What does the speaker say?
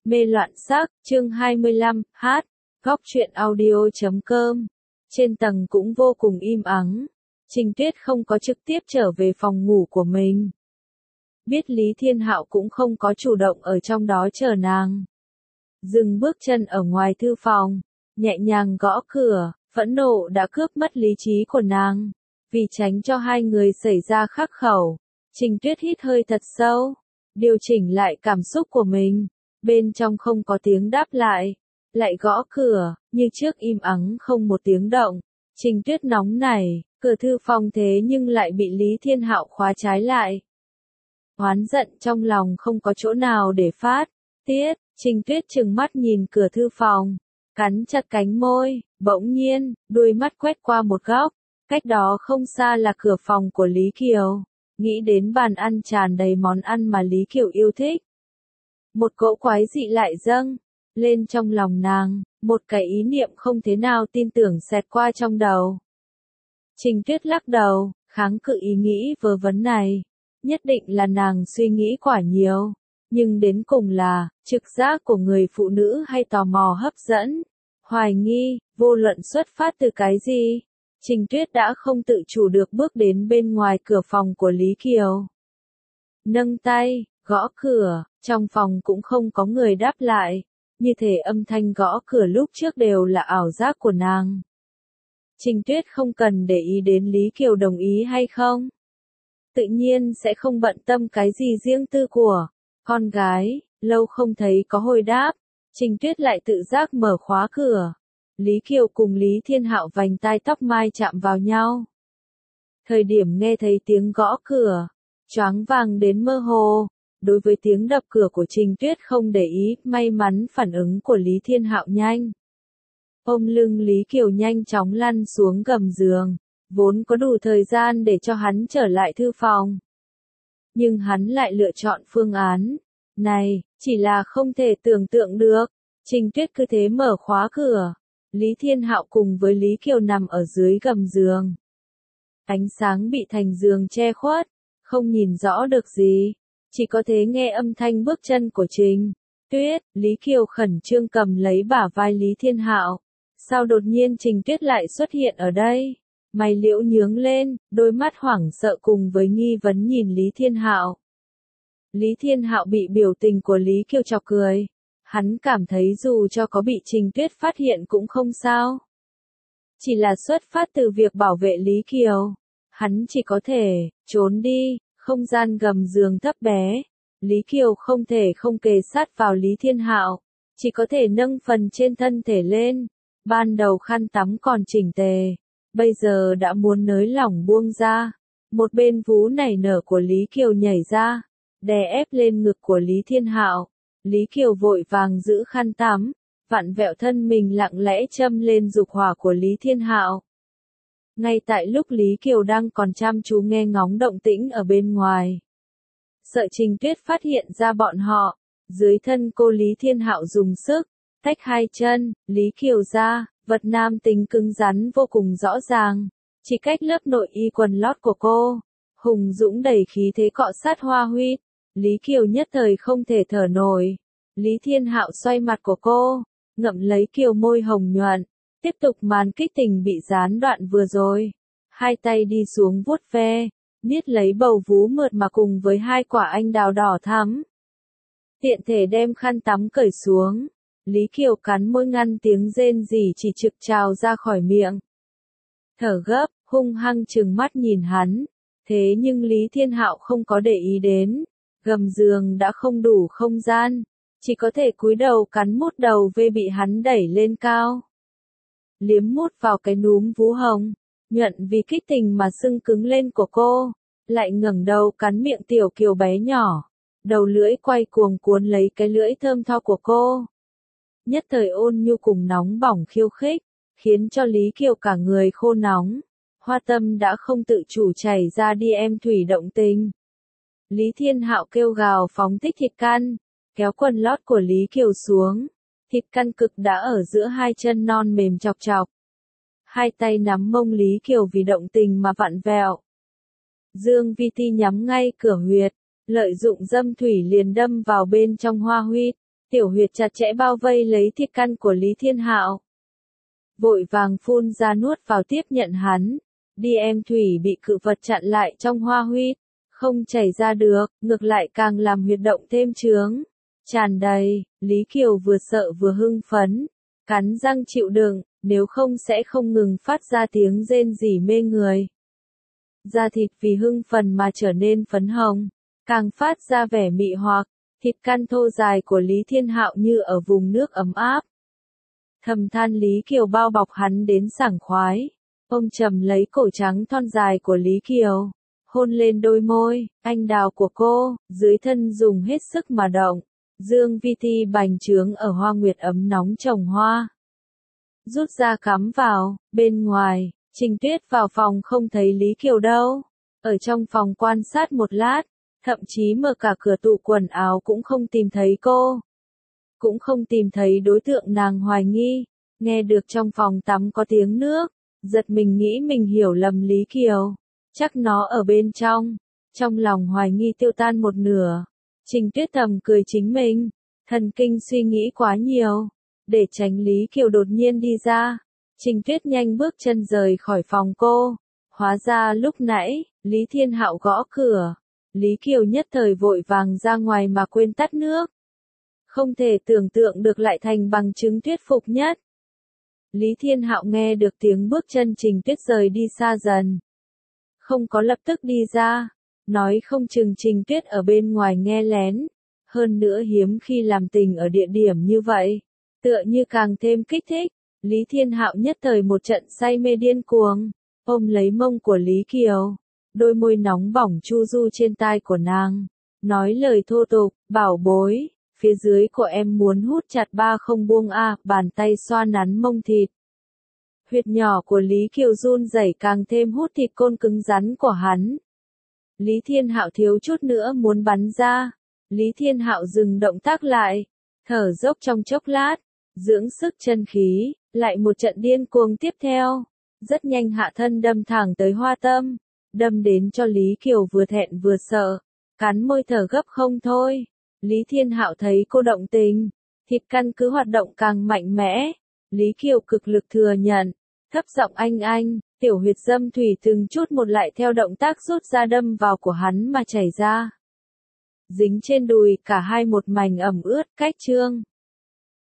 Mê loạn sắc, chương 25, Góc truyện audio.com. Trên tầng cũng vô cùng im ắng. Trình Tuyết không có trực tiếp trở về phòng ngủ của mình. Biết Lý Thiên Hạo cũng không có chủ động ở trong đó chờ nàng. Dừng bước chân ở ngoài thư phòng, nhẹ nhàng gõ cửa, phẫn nộ đã cướp mất lý trí của nàng. Vì tránh cho hai người xảy ra khắc khẩu, Trình Tuyết hít hơi thật sâu, điều chỉnh lại cảm xúc của mình. Bên trong không có tiếng đáp lại gõ cửa, như trước im ắng không một tiếng động. Trình Tuyết nóng nảy, cửa thư phòng thế nhưng lại bị Lý Thiên Hạo khóa trái lại. Oán giận trong lòng không có chỗ nào để phát tiết, Trình Tuyết trừng mắt nhìn cửa thư phòng, cắn chặt cánh môi, bỗng nhiên, đuôi mắt quét qua một góc, cách đó không xa là cửa phòng của Lý Kiều. Nghĩ đến bàn ăn tràn đầy món ăn mà Lý Kiều yêu thích. Một cỗ quái dị lại dâng lên trong lòng nàng, một cái ý niệm không thế nào tin tưởng xẹt qua trong đầu. Trình Tuyết lắc đầu, kháng cự ý nghĩ vớ vẩn này. Nhất định là nàng suy nghĩ quá nhiều, nhưng đến cùng là trực giác của người phụ nữ hay tò mò hấp dẫn, hoài nghi, vô luận xuất phát từ cái gì. Trình Tuyết đã không tự chủ được bước đến bên ngoài cửa phòng của Lý Kiều. Nâng tay, gõ cửa, trong phòng cũng không có người đáp lại, như thể âm thanh gõ cửa lúc trước đều là ảo giác của nàng. Trình Tuyết không cần để ý đến Lý Kiều đồng ý hay không. Tự nhiên sẽ không bận tâm cái gì riêng tư của con gái, lâu không thấy có hồi đáp, Trình Tuyết lại tự giác mở khóa cửa. Lý Kiều cùng Lý Thiên Hạo vành tai tóc mai chạm vào nhau. Thời điểm nghe thấy tiếng gõ cửa, choáng váng đến mơ hồ. Đối với tiếng đập cửa của Trình Tuyết không để ý, may mắn phản ứng của Lý Thiên Hạo nhanh. Ôm lưng Lý Kiều nhanh chóng lăn xuống gầm giường, vốn có đủ thời gian để cho hắn trở lại thư phòng. Nhưng hắn lại lựa chọn phương án này, chỉ là không thể tưởng tượng được. Trình Tuyết cứ thế mở khóa cửa, Lý Thiên Hạo cùng với Lý Kiều nằm ở dưới gầm giường. Ánh sáng bị thành giường che khuất, không nhìn rõ được gì. Chỉ có thể nghe âm thanh bước chân của Trình Tuyết. Lý Kiều khẩn trương cầm lấy bả vai Lý Thiên Hạo. Sao đột nhiên Trình Tuyết lại xuất hiện ở đây? Mày liễu nhướng lên, đôi mắt hoảng sợ cùng với nghi vấn nhìn Lý Thiên Hạo. Lý Thiên Hạo bị biểu tình của Lý Kiều chọc cười. Hắn cảm thấy dù cho có bị Trình Tuyết phát hiện cũng không sao. Chỉ là xuất phát từ việc bảo vệ Lý Kiều. Hắn chỉ có thể trốn đi. Không gian gầm giường thấp bé, Lý Kiều không thể không kề sát vào Lý Thiên Hạo, chỉ có thể nâng phần trên thân thể lên. Ban đầu khăn tắm còn chỉnh tề, bây giờ đã muốn nới lỏng buông ra. Một bên vú nảy nở của Lý Kiều nhảy ra, đè ép lên ngực của Lý Thiên Hạo. Lý Kiều vội vàng giữ khăn tắm, vặn vẹo thân mình lặng lẽ châm lên dục hỏa của Lý Thiên Hạo. Ngay tại lúc Lý Kiều đang còn chăm chú nghe ngóng động tĩnh ở bên ngoài. Sợ Trình Tuyết phát hiện ra bọn họ, dưới thân cô Lý Thiên Hạo dùng sức, tách hai chân, Lý Kiều ra, vật nam tính cứng rắn vô cùng rõ ràng, chỉ cách lớp nội y quần lót của cô. Hùng dũng đầy khí thế cọ sát hoa huyết, Lý Kiều nhất thời không thể thở nổi. Lý Thiên Hạo xoay mặt của cô, ngậm lấy Kiều môi hồng nhuận. Tiếp tục màn kích tình bị gián đoạn vừa rồi. Hai tay đi xuống vuốt ve, niết lấy bầu vú mượt mà cùng với hai quả anh đào đỏ thắm. Tiện thể đem khăn tắm cởi xuống. Lý Kiều cắn môi ngăn tiếng rên rỉ chỉ trực trào ra khỏi miệng. Thở gấp, hung hăng trừng mắt nhìn hắn. Thế nhưng Lý Thiên Hạo không có để ý đến. Gầm giường đã không đủ không gian. Chỉ có thể cúi đầu cắn mút đầu ve bị hắn đẩy lên cao. Liếm mút vào cái núm vú hồng, nhuận vì kích tình mà sưng cứng lên của cô, lại ngẩng đầu cắn miệng tiểu Kiều bé nhỏ, đầu lưỡi quay cuồng cuốn lấy cái lưỡi thơm tho của cô. Nhất thời ôn nhu cùng nóng bỏng khiêu khích, khiến cho Lý Kiều cả người khô nóng, hoa tâm đã không tự chủ chảy ra đi em thủy động tình. Lý Thiên Hạo kêu gào phóng thích thịt căn, kéo quần lót của Lý Kiều xuống. Thịt căn cực đã ở giữa hai chân non mềm chọc chọc. Hai tay nắm mông Lý Kiều vì động tình mà vặn vẹo. Dương Vi Ti nhắm ngay cửa huyệt, lợi dụng dâm thủy liền đâm vào bên trong hoa huyết, Tiểu huyệt chặt chẽ bao vây lấy thịt căn của Lý Thiên Hạo. Vội vàng phun ra nuốt vào tiếp nhận hắn. Đi em thủy bị cự vật chặn lại trong hoa huyết. Không chảy ra được, ngược lại càng làm huyệt động thêm trướng. Tràn đầy, Lý Kiều vừa sợ vừa hưng phấn. Cắn răng chịu đựng, nếu không sẽ không ngừng phát ra tiếng rên rỉ mê người. Da thịt vì hưng phấn mà trở nên phấn hồng, càng phát ra vẻ mị hoặc, thịt căn thô dài của Lý Thiên Hạo như ở vùng nước ấm áp. Thầm than Lý Kiều bao bọc hắn đến sảng khoái, ôm chầm lấy cổ trắng thon dài của Lý Kiều, hôn lên đôi môi, anh đào của cô, dưới thân dùng hết sức mà động, dương vi ti bành trướng ở hoa nguyệt ấm nóng trồng hoa. Rút ra cắm vào, bên ngoài, Trình Tuyết vào phòng không thấy Lý Kiều đâu, ở trong phòng quan sát một lát, thậm chí mở cả cửa tủ quần áo cũng không tìm thấy cô. Cũng không tìm thấy đối tượng nàng hoài nghi, nghe được trong phòng tắm có tiếng nước, giật mình nghĩ mình hiểu lầm Lý Kiều, chắc nó ở bên trong, trong lòng hoài nghi tiêu tan một nửa. Trình Tuyết thầm cười chính mình, thần kinh suy nghĩ quá nhiều, để tránh Lý Kiều đột nhiên đi ra. Trình Tuyết nhanh bước chân rời khỏi phòng cô, hóa ra lúc nãy, Lý Thiên Hạo gõ cửa, Lý Kiều nhất thời vội vàng ra ngoài mà quên tắt nước. Không thể tưởng tượng được lại thành bằng chứng thuyết phục nhất. Lý Thiên Hạo nghe được tiếng bước chân Trình Tuyết rời đi xa dần. Không có lập tức đi ra, nói không chừng Trình Tuyết ở bên ngoài nghe lén. Hơn nữa hiếm khi làm tình ở địa điểm như vậy, tựa như càng thêm kích thích. Lý Thiên Hạo nhất thời một trận say mê điên cuồng, ôm lấy mông của Lý Kiều, đôi môi nóng bỏng chu du trên tai của nàng, nói lời thô tục, bảo bối, phía dưới của em muốn hút chặt ba không buông a, bàn tay xoa nắn mông thịt. Huyệt nhỏ của Lý Kiều run rẩy càng thêm hút thịt côn cứng rắn của hắn. Lý Thiên Hạo thiếu chút nữa muốn bắn ra, Lý Thiên Hạo dừng động tác lại, thở dốc trong chốc lát, dưỡng sức chân khí, lại một trận điên cuồng tiếp theo, rất nhanh hạ thân đâm thẳng tới hoa tâm, đâm đến cho Lý Kiều vừa thẹn vừa sợ, cắn môi thở gấp không thôi. Lý Thiên Hạo thấy cô động tình, thịt căn cứ hoạt động càng mạnh mẽ, Lý Kiều cực lực thừa nhận, thấp giọng anh, tiểu huyệt dâm thủy từng chút một lại theo động tác rút ra đâm vào của hắn mà chảy ra. Dính trên đùi cả hai một mảnh ẩm ướt, cách trương.